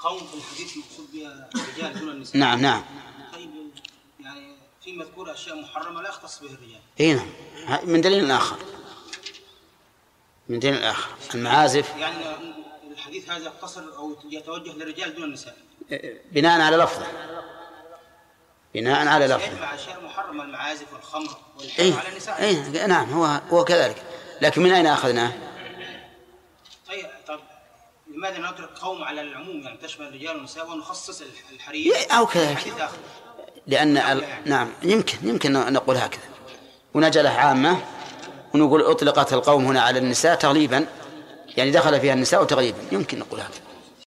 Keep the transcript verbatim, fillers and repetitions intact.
قوم في الحديث مقصود بها الرجال دون النساء. نعم نعم. طيب يعني في مذكور أشياء محرمة لا يختص به الرجال. إيه نعم، من دليل آخر، من دليل آخر المعازف. يعني الحديث هذا يقتصر أو يتوجه للرجال دون النساء بناء على لفظه، بناء على لفظه. يجمع أشياء محرمة المعازف والخمر والحرام إيه؟ على النساء. إيه نعم، هو هو كذلك، لكن من أين أخذناه؟ طيب طب لماذا نترك قوم على العموم يعني تشمل الرجال والنساء ونخصص الحرير أو كذلك؟ لأن ال... نعم يمكن يمكن نقول هكذا ونجعله عامة ونقول أطلقت القوم هنا على النساء تغليبا، يعني دخل فيها النساء تغليبا، يمكن نقول هكذا.